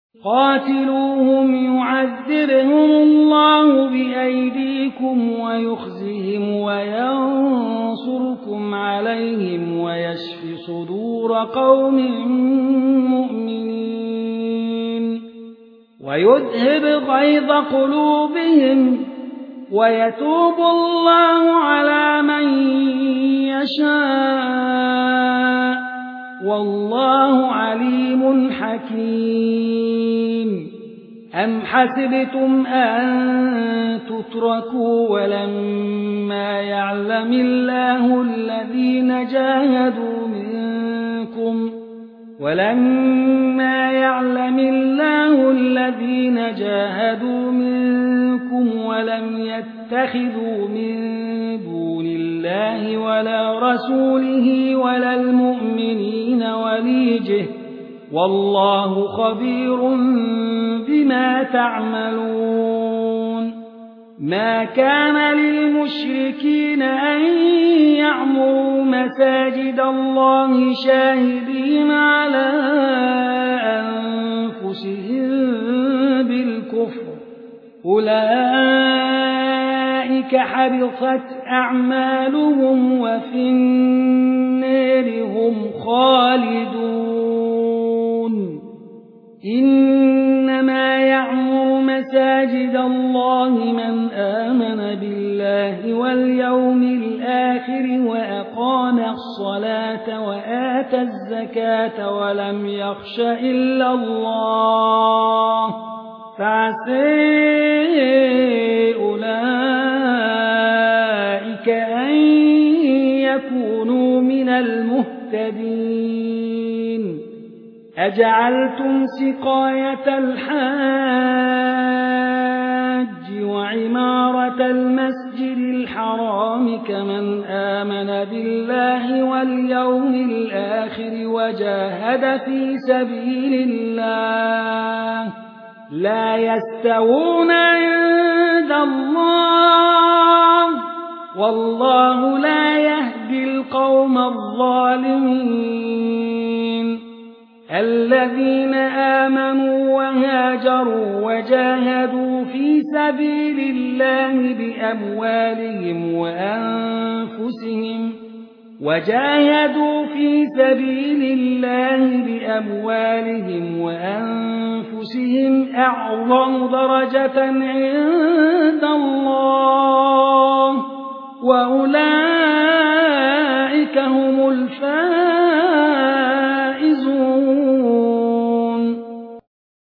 قاتلوهم يعذبهم الله بأيديكم ويخزهم وينصركم عليهم ويشف صدور قوم مؤمنين ويذهب غيظ قلوبهم ويتوب الله على من يشاء والله عليم حكيم. أم حسبتم أن تتركوا ولما يعلم الله الذين جاهدوا منكم ولم يتخذوا من دون الله ولا رسوله ولا المؤمنين وليجه والله خبير بما تعملون. ما كان للمشركين أن يعمروا مساجد الله شاهدين على أنفسهم بالكفر أولئك حبطت أعمالهم وفي النار هم خالدون. إنما يعمر مساجد الله من آمن بالله واليوم الآخر وأقام الصلاة وآتى الزكاة ولم يخش إلا الله فعسى أولئك أن يكونوا من المهتدين. أجعلتم سقاية الحاج وعمارة المسجد الحرام كمن آمن بالله واليوم الآخر وجاهد في سبيل الله لا يستوون عند الله والله لا يهدي القوم الظالمين. الذين آمنوا وهاجروا وجاهدوا في سبيل الله بأموالهم وأنفسهم أعظم درجة عند الله وأولئك